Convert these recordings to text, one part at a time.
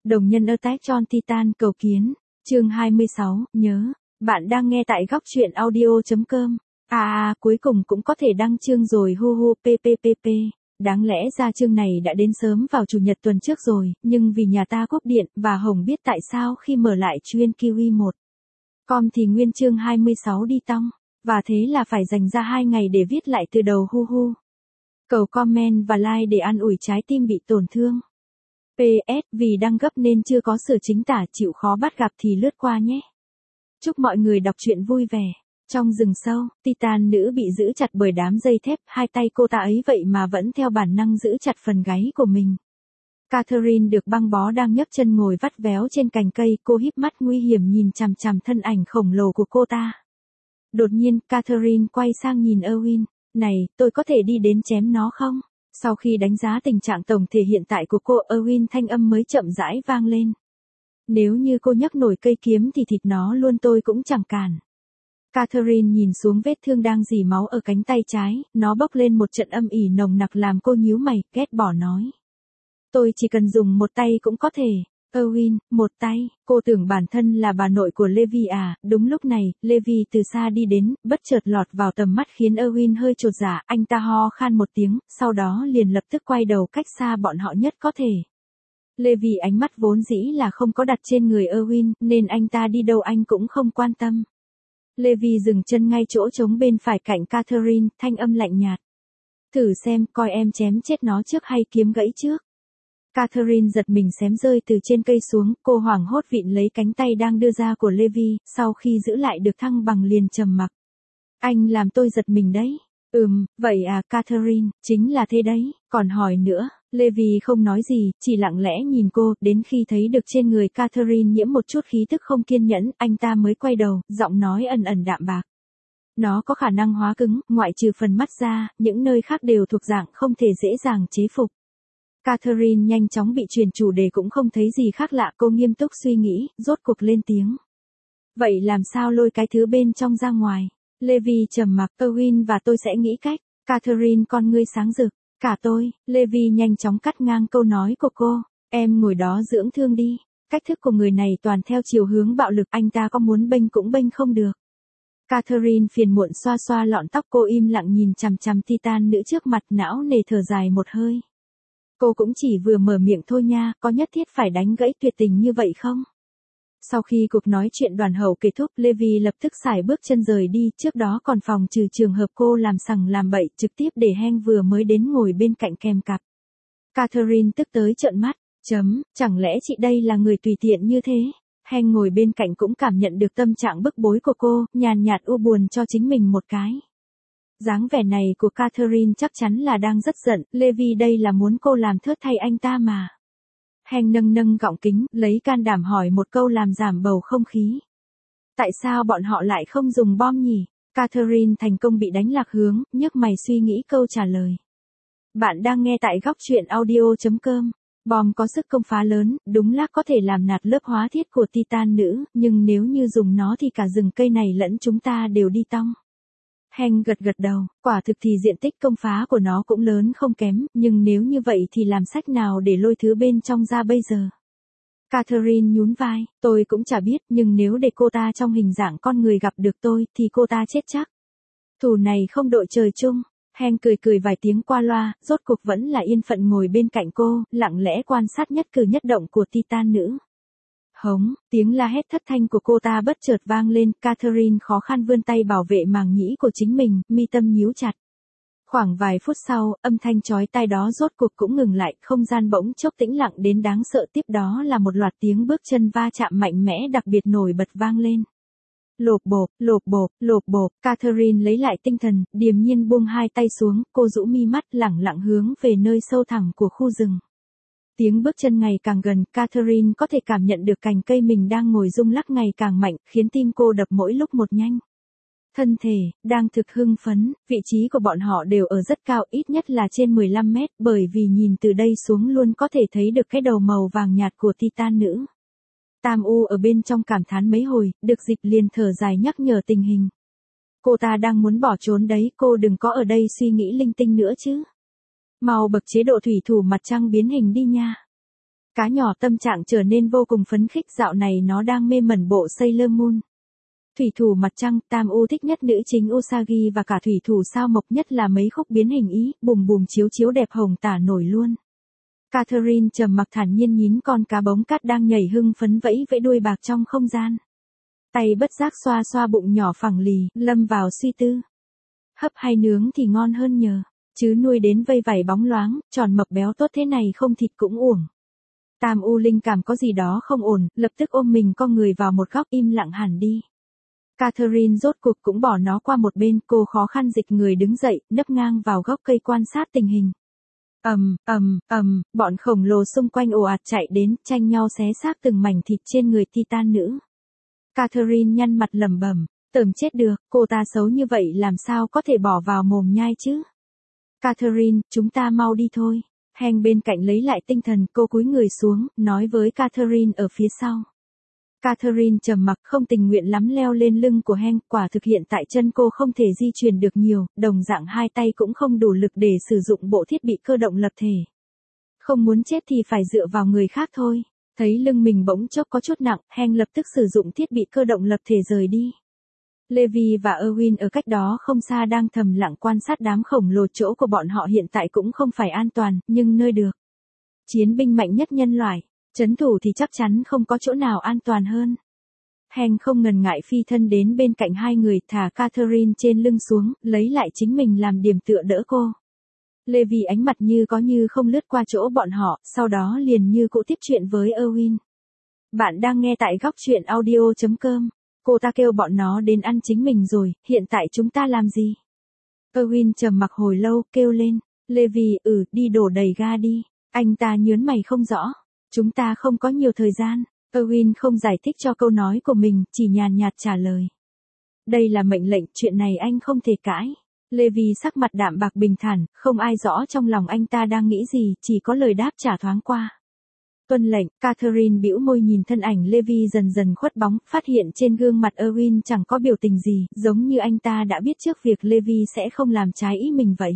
Đồng nhân Attack on Titan cầu kiến. Chương 26, nhớ. Bạn đang nghe tại góc truyện audio.com. Cuối cùng cũng có thể đăng chương rồi hu hu ppppp. Đáng lẽ ra chương này đã đến sớm vào chủ nhật tuần trước rồi, nhưng vì nhà ta cúp điện, và Hồng biết tại sao khi mở lại chuyên Kiwi 1. Com thì nguyên chương 26 đi tong, và thế là phải dành ra 2 ngày để viết lại từ đầu hu hu. Cầu comment và like để an ủi trái tim bị tổn thương. PS, vì đang gấp nên chưa có sửa chính tả, chịu khó bắt gặp thì lướt qua nhé. Chúc mọi người đọc truyện vui vẻ. Trong rừng sâu, Titan nữ bị giữ chặt bởi đám dây thép, hai tay cô ta ấy vậy mà vẫn theo bản năng giữ chặt phần gáy của mình. Catherine được băng bó đang nhấc chân ngồi vắt véo trên cành cây, cô híp mắt nguy hiểm nhìn chằm chằm thân ảnh khổng lồ của cô ta. Đột nhiên, Catherine quay sang nhìn Erwin. Này, tôi có thể đi đến chém nó không? Sau khi đánh giá tình trạng tổng thể hiện tại của cô, Erwin thanh âm mới chậm rãi vang lên. Nếu như cô nhấc nổi cây kiếm thì thịt nó luôn tôi cũng chẳng cản. Catherine nhìn xuống vết thương đang rỉ máu ở cánh tay trái, nó bốc lên một trận âm ỉ nồng nặc làm cô nhíu mày, ghét bỏ nói. Tôi chỉ cần dùng một tay cũng có thể. Erwin, một tay, cô tưởng bản thân là bà nội của Levi à? Đúng lúc này, Levi từ xa đi đến, bất chợt lọt vào tầm mắt khiến Erwin hơi chột dạ, anh ta ho khan một tiếng, sau đó liền lập tức quay đầu cách xa bọn họ nhất có thể. Levi ánh mắt vốn dĩ là không có đặt trên người Erwin, nên anh ta đi đâu anh cũng không quan tâm. Levi dừng chân ngay chỗ trống bên phải cạnh Catherine, thanh âm lạnh nhạt. Thử xem, coi em chém chết nó trước hay kiếm gãy trước. Catherine giật mình xém rơi từ trên cây xuống, cô hoảng hốt vịn lấy cánh tay đang đưa ra của Levi, sau khi giữ lại được thăng bằng liền trầm mặc. Anh làm tôi giật mình đấy. Vậy à Catherine, chính là thế đấy, còn hỏi nữa. Levi không nói gì, chỉ lặng lẽ nhìn cô, đến khi thấy được trên người Catherine nhiễm một chút khí tức không kiên nhẫn, anh ta mới quay đầu, giọng nói ẩn ẩn đạm bạc. Nó có khả năng hóa cứng, ngoại trừ phần mắt ra, những nơi khác đều thuộc dạng không thể dễ dàng chế phục. Catherine nhanh chóng bị chuyển chủ đề cũng không thấy gì khác lạ, cô nghiêm túc suy nghĩ, rốt cuộc lên tiếng. Vậy làm sao lôi cái thứ bên trong ra ngoài? Levi trầm mặc, Erwin và tôi sẽ nghĩ cách. Catherine con ngươi sáng rực. Cả tôi, Levi nhanh chóng cắt ngang câu nói của cô. Em ngồi đó dưỡng thương đi. Cách thức của người này toàn theo chiều hướng bạo lực, anh ta có muốn bênh cũng bênh không được. Catherine phiền muộn xoa xoa lọn tóc, cô im lặng nhìn chằm chằm Titan nữ trước mặt, não nề thở dài một hơi. Cô cũng chỉ vừa mở miệng thôi nha, có nhất thiết phải đánh gãy tuyệt tình như vậy không? Sau khi cuộc nói chuyện đoàn hậu kết thúc, Levi lập tức sải bước chân rời đi, trước đó còn phòng trừ trường hợp cô làm sằng làm bậy, trực tiếp để Hank vừa mới đến ngồi bên cạnh kèm cặp. Catherine tức tới trợn mắt, chẳng lẽ chị đây là người tùy tiện như thế? Hank ngồi bên cạnh cũng cảm nhận được tâm trạng bức bối của cô, nhàn nhạt u buồn cho chính mình một cái. Dáng vẻ này của Catherine chắc chắn là đang rất giận, Levi đây là muốn cô làm thớt thay anh ta mà. Hank nâng gọng kính, lấy can đảm hỏi một câu làm giảm bầu không khí. Tại sao bọn họ lại không dùng bom nhỉ? Catherine thành công bị đánh lạc hướng, nhấc mày suy nghĩ câu trả lời. Bạn đang nghe tại góc truyện audio.com. Bom có sức công phá lớn, đúng là có thể làm nạt lớp hóa thiết của Titan nữ, nhưng nếu như dùng nó thì cả rừng cây này lẫn chúng ta đều đi tong. Hank gật đầu, quả thực thì diện tích công phá của nó cũng lớn không kém, nhưng nếu như vậy thì làm sách nào để lôi thứ bên trong ra bây giờ? Catherine nhún vai, tôi cũng chả biết, nhưng nếu để cô ta trong hình dạng con người gặp được tôi, thì cô ta chết chắc. Thù này không đội trời chung. Hank cười vài tiếng qua loa, rốt cuộc vẫn là yên phận ngồi bên cạnh cô, lặng lẽ quan sát nhất cử nhất động của Titan nữ. Hống, tiếng la hét thất thanh của cô ta bất chợt vang lên, Catherine khó khăn vươn tay bảo vệ màng nhĩ của chính mình, mi tâm nhíu chặt. Khoảng vài phút sau, âm thanh chói tai đó rốt cuộc cũng ngừng lại, không gian bỗng chốc tĩnh lặng đến đáng sợ, tiếp đó là một loạt tiếng bước chân va chạm mạnh mẽ đặc biệt nổi bật vang lên. Lộp bộp, Catherine lấy lại tinh thần, điềm nhiên buông hai tay xuống, cô rũ mi mắt lẳng lặng hướng về nơi sâu thẳm của khu rừng. Tiếng bước chân ngày càng gần, Catherine có thể cảm nhận được cành cây mình đang ngồi rung lắc ngày càng mạnh, khiến tim cô đập mỗi lúc một nhanh. Thân thể, đang thực hưng phấn, vị trí của bọn họ đều ở rất cao, ít nhất là trên 15 mét, bởi vì nhìn từ đây xuống luôn có thể thấy được cái đầu màu vàng nhạt của Titan nữ. Tam U ở bên trong cảm thán mấy hồi, được dịp liền thở dài nhắc nhở tình hình. Cô ta đang muốn bỏ trốn đấy, cô đừng có ở đây suy nghĩ linh tinh nữa chứ. Mau bật chế độ thủy thủ mặt trăng biến hình đi nha. Cá nhỏ tâm trạng trở nên vô cùng phấn khích, dạo này nó đang mê mẩn bộ Sailor Moon. Thủy thủ mặt trăng, Tam U thích nhất nữ chính Usagi và cả thủy thủ sao mộc, nhất là mấy khúc biến hình ý, bùm bùm chiếu chiếu đẹp hồng tả nổi luôn. Catherine trầm mặc thản nhiên nhín con cá bống cát đang nhảy hưng phấn vẫy vẫy đuôi bạc trong không gian. Tay bất giác xoa xoa bụng nhỏ phẳng lì, lâm vào suy tư. Hấp hay nướng thì ngon hơn nhờ, chứ nuôi đến vây vảy bóng loáng, tròn mập béo tốt thế này không thịt cũng uổng. Tam U linh cảm có gì đó không ổn, lập tức ôm mình con người vào một góc im lặng hẳn đi. Catherine rốt cuộc cũng bỏ nó qua một bên, cô khó khăn dịch người đứng dậy, nấp ngang vào gốc cây quan sát tình hình. Bọn khổng lồ xung quanh ồ ạt chạy đến, tranh nhau xé xác từng mảnh thịt trên người Titan nữ. Catherine nhăn mặt lẩm bẩm, tởm chết được, cô ta xấu như vậy làm sao có thể bỏ vào mồm nhai chứ. Catherine, chúng ta mau đi thôi. Hank bên cạnh lấy lại tinh thần, cô cúi người xuống, nói với Catherine ở phía sau. Catherine trầm mặc không tình nguyện lắm leo lên lưng của Hank, quả thực hiện tại chân cô không thể di chuyển được nhiều, đồng dạng hai tay cũng không đủ lực để sử dụng bộ thiết bị cơ động lập thể. Không muốn chết thì phải dựa vào người khác thôi. Thấy lưng mình bỗng chốc có chút nặng, Hank lập tức sử dụng thiết bị cơ động lập thể rời đi. Levi và Erwin ở cách đó không xa đang thầm lặng quan sát đám khổng lồ, chỗ của bọn họ hiện tại cũng không phải an toàn, nhưng nơi được chiến binh mạnh nhất nhân loại trấn thủ thì chắc chắn không có chỗ nào an toàn hơn. Hank không ngần ngại phi thân đến bên cạnh hai người, thả Catherine trên lưng xuống, lấy lại chính mình làm điểm tựa đỡ cô. Levi ánh mặt như có như không lướt qua chỗ bọn họ, sau đó liền như cũ tiếp chuyện với Erwin. Bạn đang nghe tại góc truyện audio.com. Cô ta kêu bọn nó đến ăn chính mình rồi, hiện tại chúng ta làm gì? Erwin trầm mặc hồi lâu, kêu lên. Levi, đi đổ đầy ga đi. Anh ta nhớn mày không rõ. Chúng ta không có nhiều thời gian. Erwin không giải thích cho câu nói của mình, chỉ nhàn nhạt trả lời. Đây là mệnh lệnh, chuyện này anh không thể cãi. Levi sắc mặt đạm bạc bình thản, không ai rõ trong lòng anh ta đang nghĩ gì, chỉ có lời đáp trả thoáng qua. Tuân lệnh. Catherine bĩu môi nhìn thân ảnh Levi dần dần khuất bóng, phát hiện trên gương mặt Erwin chẳng có biểu tình gì, giống như anh ta đã biết trước việc Levi sẽ không làm trái ý mình vậy.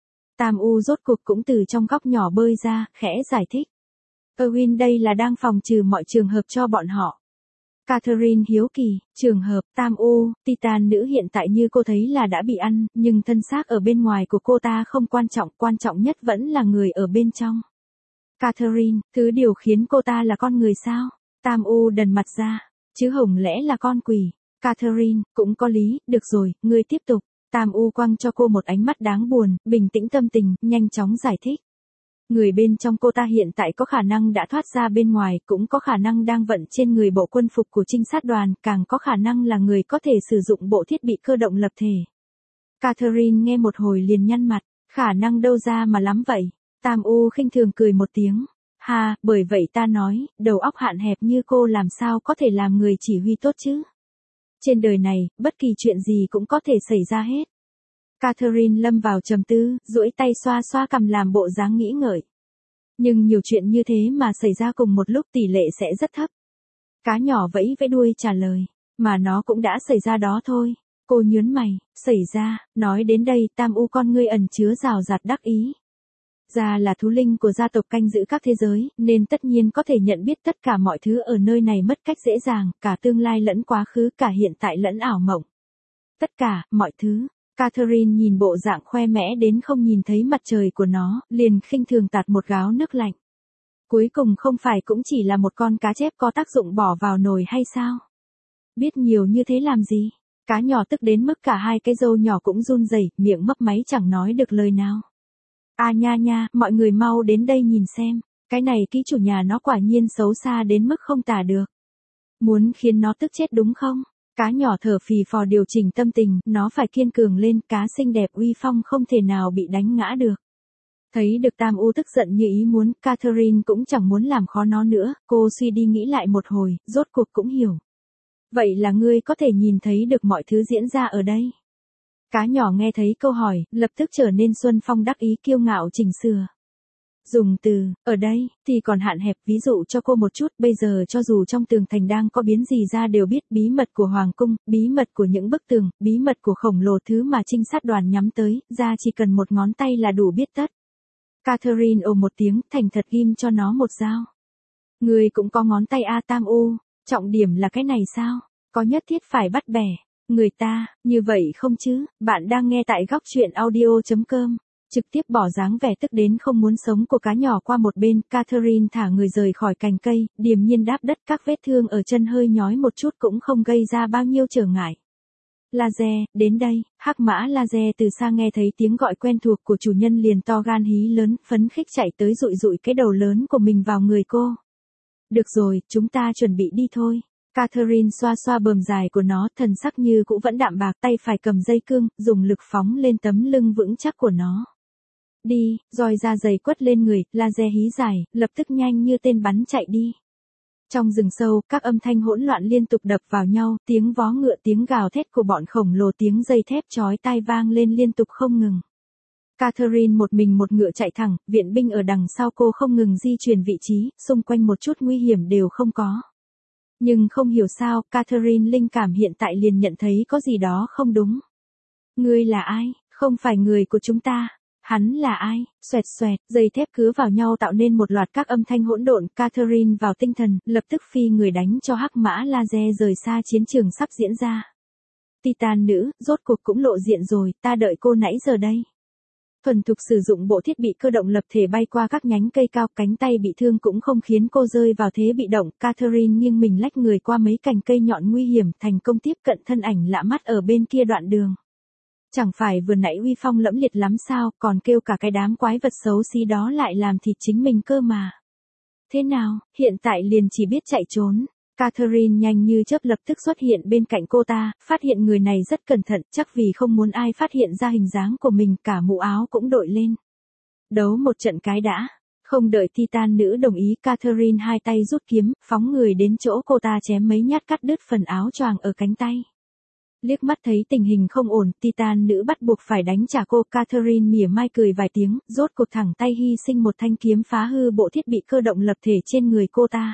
Tam U rốt cuộc cũng từ trong góc nhỏ bơi ra, khẽ giải thích. Erwin đây là đang phòng trừ mọi trường hợp cho bọn họ. Catherine hiếu kỳ, trường hợp, Tam U, Titan nữ hiện tại như cô thấy là đã bị ăn, nhưng thân xác ở bên ngoài của cô ta không quan trọng nhất vẫn là người ở bên trong. Catherine, thứ điều khiến cô ta là con người sao? Tam U đần mặt ra, chứ hổng lẽ là con quỷ? Catherine, cũng có lý, được rồi, ngươi tiếp tục. Tam U quăng cho cô một ánh mắt đáng buồn, bình tĩnh tâm tình, nhanh chóng giải thích. Người bên trong cô ta hiện tại có khả năng đã thoát ra bên ngoài, cũng có khả năng đang vận trên người bộ quân phục của trinh sát đoàn, càng có khả năng là người có thể sử dụng bộ thiết bị cơ động lập thể. Catherine nghe một hồi liền nhăn mặt, khả năng đâu ra mà lắm vậy. Tam U khinh thường cười một tiếng. Ha, bởi vậy ta nói, đầu óc hạn hẹp như cô làm sao có thể làm người chỉ huy tốt chứ? Trên đời này, bất kỳ chuyện gì cũng có thể xảy ra hết. Catherine lâm vào trầm tư, duỗi tay xoa xoa cằm làm bộ dáng nghĩ ngợi. Nhưng nhiều chuyện như thế mà xảy ra cùng một lúc tỷ lệ sẽ rất thấp. Cá nhỏ vẫy vẫy đuôi trả lời, mà nó cũng đã xảy ra đó thôi. Cô nhớn mày, xảy ra, nói đến đây Tam U con ngươi ẩn chứa rào rạt đắc ý. Ra là thú linh của gia tộc canh giữ các thế giới, nên tất nhiên có thể nhận biết tất cả mọi thứ ở nơi này mất cách dễ dàng, cả tương lai lẫn quá khứ, cả hiện tại lẫn ảo mộng. Tất cả, mọi thứ. Catherine nhìn bộ dạng khoe mẽ đến không nhìn thấy mặt trời của nó, liền khinh thường tạt một gáo nước lạnh. Cuối cùng không phải cũng chỉ là một con cá chép có tác dụng bỏ vào nồi hay sao? Biết nhiều như thế làm gì? Cá nhỏ tức đến mức cả hai cái râu nhỏ cũng run rẩy, miệng mấp máy chẳng nói được lời nào. À nha, mọi người mau đến đây nhìn xem, cái này kỹ chủ nhà nó quả nhiên xấu xa đến mức không tả được. Muốn khiến nó tức chết đúng không? Cá nhỏ thở phì phò điều chỉnh tâm tình, nó phải kiên cường lên, cá xinh đẹp uy phong không thể nào bị đánh ngã được. Thấy được Tam U tức giận như ý muốn, Catherine cũng chẳng muốn làm khó nó nữa, cô suy đi nghĩ lại một hồi, rốt cuộc cũng hiểu. Vậy là ngươi có thể nhìn thấy được mọi thứ diễn ra ở đây. Cá nhỏ nghe thấy câu hỏi, lập tức trở nên xuân phong đắc ý kiêu ngạo chỉnh sửa. Dùng từ, ở đây, thì còn hạn hẹp, ví dụ cho cô một chút, bây giờ cho dù trong tường thành đang có biến gì ra đều biết, bí mật của hoàng cung, bí mật của những bức tường, bí mật của khổng lồ thứ mà trinh sát đoàn nhắm tới, ra chỉ cần một ngón tay là đủ biết tất. Catherine ồ một tiếng, thành thật ghim cho nó một dao. Ngươi cũng có ngón tay A Tam U, trọng điểm là cái này sao? Có nhất thiết phải bắt bẻ người ta, như vậy không chứ? Bạn đang nghe tại góc chuyện audio.com. Trực tiếp bỏ dáng vẻ tức đến không muốn sống của cá nhỏ qua một bên, Catherine thả người rời khỏi cành cây, điềm nhiên đáp đất, các vết thương ở chân hơi nhói một chút cũng không gây ra bao nhiêu trở ngại. Laser, đến đây. Hắc mã Laser từ xa nghe thấy tiếng gọi quen thuộc của chủ nhân liền to gan hí lớn, phấn khích chạy tới dụi dụi cái đầu lớn của mình vào người cô. Được rồi, chúng ta chuẩn bị đi thôi. Catherine xoa xoa bờm dài của nó, thần sắc như cũ vẫn đạm bạc, tay phải cầm dây cương, dùng lực phóng lên tấm lưng vững chắc của nó. Đi, roi da dày quất lên người, Laser hí dài, lập tức nhanh như tên bắn chạy đi. Trong rừng sâu, các âm thanh hỗn loạn liên tục đập vào nhau, tiếng vó ngựa, tiếng gào thét của bọn khổng lồ, tiếng dây thép chói tai vang lên liên tục không ngừng. Catherine một mình một ngựa chạy thẳng, viện binh ở đằng sau cô không ngừng di chuyển vị trí, xung quanh một chút nguy hiểm đều không có. Nhưng không hiểu sao, Catherine linh cảm hiện tại liền nhận thấy có gì đó không đúng. Ngươi là ai? Không phải người của chúng ta. Hắn là ai? Xoẹt xoẹt, dây thép cứa vào nhau tạo nên một loạt các âm thanh hỗn độn. Catherine vào tinh thần, lập tức phi người đánh cho hắc mã Laser rời xa chiến trường sắp diễn ra. Titan nữ, rốt cuộc cũng lộ diện rồi, ta đợi cô nãy giờ đây. Thuần thục sử dụng bộ thiết bị cơ động lập thể bay qua các nhánh cây cao, cánh tay bị thương cũng không khiến cô rơi vào thế bị động. Catherine nghiêng mình lách người qua mấy cành cây nhọn nguy hiểm, thành công tiếp cận thân ảnh lạ mắt ở bên kia đoạn đường. Chẳng phải vừa nãy uy phong lẫm liệt lắm sao, còn kêu cả cái đám quái vật xấu xí đó lại làm thịt chính mình cơ mà. Thế nào, hiện tại liền chỉ biết chạy trốn. Catherine nhanh như chớp lập tức xuất hiện bên cạnh cô ta, phát hiện người này rất cẩn thận, chắc vì không muốn ai phát hiện ra hình dáng của mình, cả mũ áo cũng đội lên. Đấu một trận cái đã. Không đợi Titan nữ đồng ý, Catherine hai tay rút kiếm, phóng người đến chỗ cô ta chém mấy nhát cắt đứt phần áo choàng ở cánh tay. Liếc mắt thấy tình hình không ổn, Titan nữ bắt buộc phải đánh trả cô. Catherine mỉa mai cười vài tiếng, rốt cuộc thẳng tay hy sinh một thanh kiếm phá hư bộ thiết bị cơ động lập thể trên người cô ta.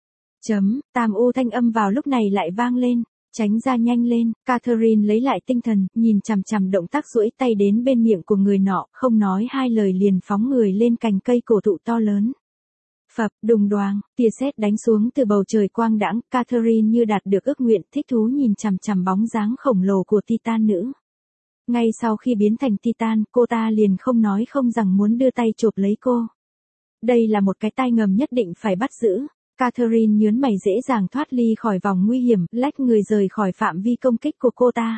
Tam U thanh âm vào lúc này lại vang lên, tránh ra nhanh lên. Catherine lấy lại tinh thần, nhìn chằm chằm động tác duỗi tay đến bên miệng của người nọ, không nói hai lời liền phóng người lên cành cây cổ thụ to lớn. Phập, đùng đoàng, tia sét đánh xuống từ bầu trời quang đãng. Catherine như đạt được ước nguyện, thích thú nhìn chằm chằm bóng dáng khổng lồ của Titan nữ. Ngay sau khi biến thành Titan, cô ta liền không nói không rằng muốn đưa tay chộp lấy cô. Đây là một cái tai ngầm nhất định phải bắt giữ. Catherine nhớn mày, dễ dàng thoát ly khỏi vòng nguy hiểm, lách người rời khỏi phạm vi công kích của cô ta.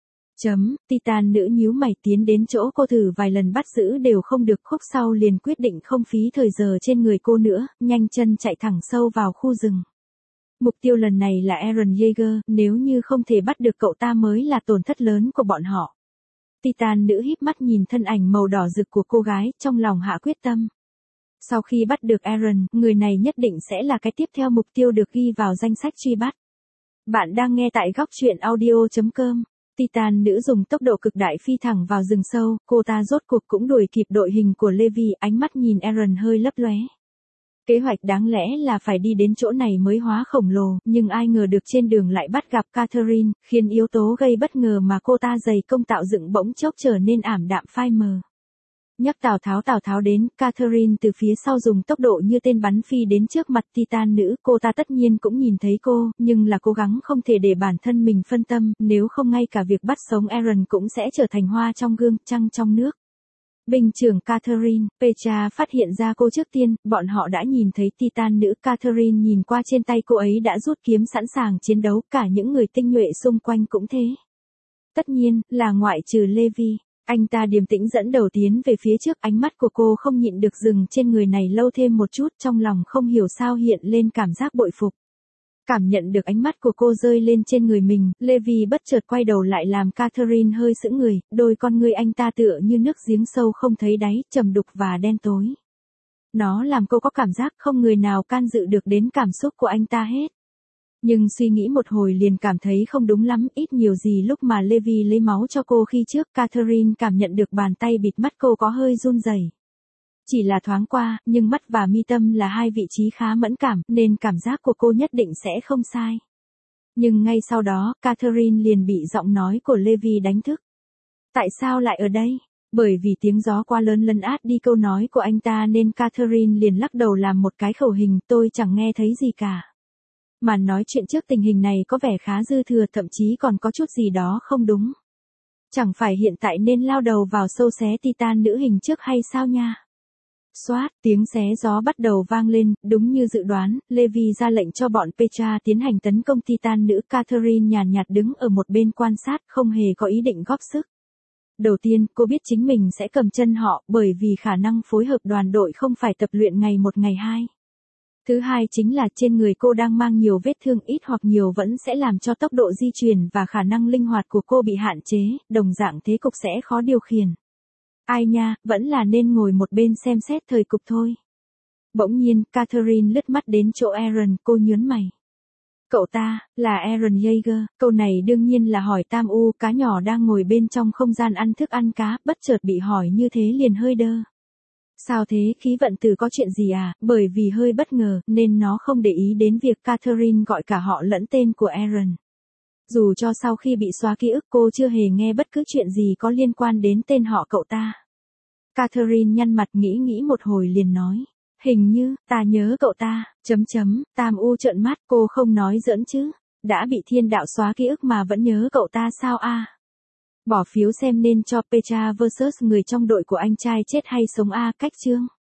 Titan nữ nhíu mày tiến đến chỗ cô, thử vài lần bắt giữ đều không được, khúc sau liền quyết định không phí thời giờ trên người cô nữa, nhanh chân chạy thẳng sâu vào khu rừng. Mục tiêu lần này là Eren Yeager, nếu như không thể bắt được cậu ta mới là tổn thất lớn của bọn họ. Titan nữ híp mắt nhìn thân ảnh màu đỏ rực của cô gái, trong lòng hạ quyết tâm. Sau khi bắt được Eren, người này nhất định sẽ là cái tiếp theo mục tiêu được ghi vào danh sách truy bắt. Bạn đang nghe tại góc chuyện audio.com. Titan nữ dùng tốc độ cực đại phi thẳng vào rừng sâu, cô ta rốt cuộc cũng đuổi kịp đội hình của Levi, ánh mắt nhìn Eren hơi lấp lóe. Kế hoạch đáng lẽ là phải đi đến chỗ này mới hóa khổng lồ, nhưng ai ngờ được trên đường lại bắt gặp Catherine, khiến yếu tố gây bất ngờ mà cô ta dày công tạo dựng bỗng chốc trở nên ảm đạm phai mờ. Nhắc Tào Tháo đến, Catherine từ phía sau dùng tốc độ như tên bắn phi đến trước mặt Titan nữ. Cô ta tất nhiên cũng nhìn thấy cô, nhưng là cố gắng không thể để bản thân mình phân tâm, nếu không ngay cả việc bắt sống Eren cũng sẽ trở thành hoa trong gương, trăng trong nước. Binh trưởng Catherine, Petra phát hiện ra cô trước tiên, bọn họ đã nhìn thấy Titan nữ. Catherine nhìn qua trên tay cô ấy đã rút kiếm sẵn sàng chiến đấu, cả những người tinh nhuệ xung quanh cũng thế. Tất nhiên, là ngoại trừ Levi. Anh ta điềm tĩnh dẫn đầu tiến về phía trước, ánh mắt của cô không nhịn được dừng trên người này lâu thêm một chút, trong lòng không hiểu sao hiện lên cảm giác bội phục. Cảm nhận được ánh mắt của cô rơi lên trên người mình, Levi bất chợt quay đầu lại làm Catherine hơi sững người, đôi con ngươi anh ta tựa như nước giếng sâu không thấy đáy, trầm đục và đen tối. Nó làm cô có cảm giác không người nào can dự được đến cảm xúc của anh ta hết. Nhưng suy nghĩ một hồi liền cảm thấy không đúng lắm, ít nhiều gì lúc mà Levi lấy máu cho cô khi trước, Catherine cảm nhận được bàn tay bịt mắt cô có hơi run rẩy. Chỉ là thoáng qua, nhưng mắt và mi tâm là hai vị trí khá mẫn cảm, nên cảm giác của cô nhất định sẽ không sai. Nhưng ngay sau đó, Catherine liền bị giọng nói của Levi đánh thức. Tại sao lại ở đây? Bởi vì tiếng gió quá lớn lấn át đi câu nói của anh ta nên Catherine liền lắc đầu làm một cái khẩu hình tôi chẳng nghe thấy gì cả. Mà nói chuyện trước tình hình này có vẻ khá dư thừa, thậm chí còn có chút gì đó không đúng. Chẳng phải hiện tại nên lao đầu vào sâu xé Titan nữ hình trước hay sao nha? Xoát, tiếng xé gió bắt đầu vang lên, đúng như dự đoán, Levi ra lệnh cho bọn Petra tiến hành tấn công Titan nữ. Catherine nhàn nhạt đứng ở một bên quan sát, không hề có ý định góp sức. Đầu tiên, cô biết chính mình sẽ cầm chân họ, bởi vì khả năng phối hợp đoàn đội không phải tập luyện ngày một ngày hai. Thứ hai chính là trên người cô đang mang nhiều vết thương, ít hoặc nhiều vẫn sẽ làm cho tốc độ di chuyển và khả năng linh hoạt của cô bị hạn chế, đồng dạng thế cục sẽ khó điều khiển. Ai nha, vẫn là nên ngồi một bên xem xét thời cục thôi. Bỗng nhiên, Catherine lướt mắt đến chỗ Aaron, cô nhớn mày. Cậu ta, là Aaron Yeager, câu này đương nhiên là hỏi Tam U, cá nhỏ đang ngồi bên trong không gian ăn thức ăn cá, bất chợt bị hỏi như thế liền hơi đơ. Sao thế, khí vận tử có chuyện gì à? Bởi vì hơi bất ngờ, nên nó không để ý đến việc Catherine gọi cả họ lẫn tên của Aaron. Dù cho sau khi bị xóa ký ức cô chưa hề nghe bất cứ chuyện gì có liên quan đến tên họ cậu ta. Catherine nhăn mặt nghĩ một hồi liền nói. Hình như, ta nhớ cậu ta, Tam U trợn mắt, cô không nói giỡn chứ. Đã bị thiên đạo xóa ký ức mà vẫn nhớ cậu ta sao a? Bỏ phiếu xem nên cho Petra vs người trong đội của anh trai chết hay sống a, cách chương.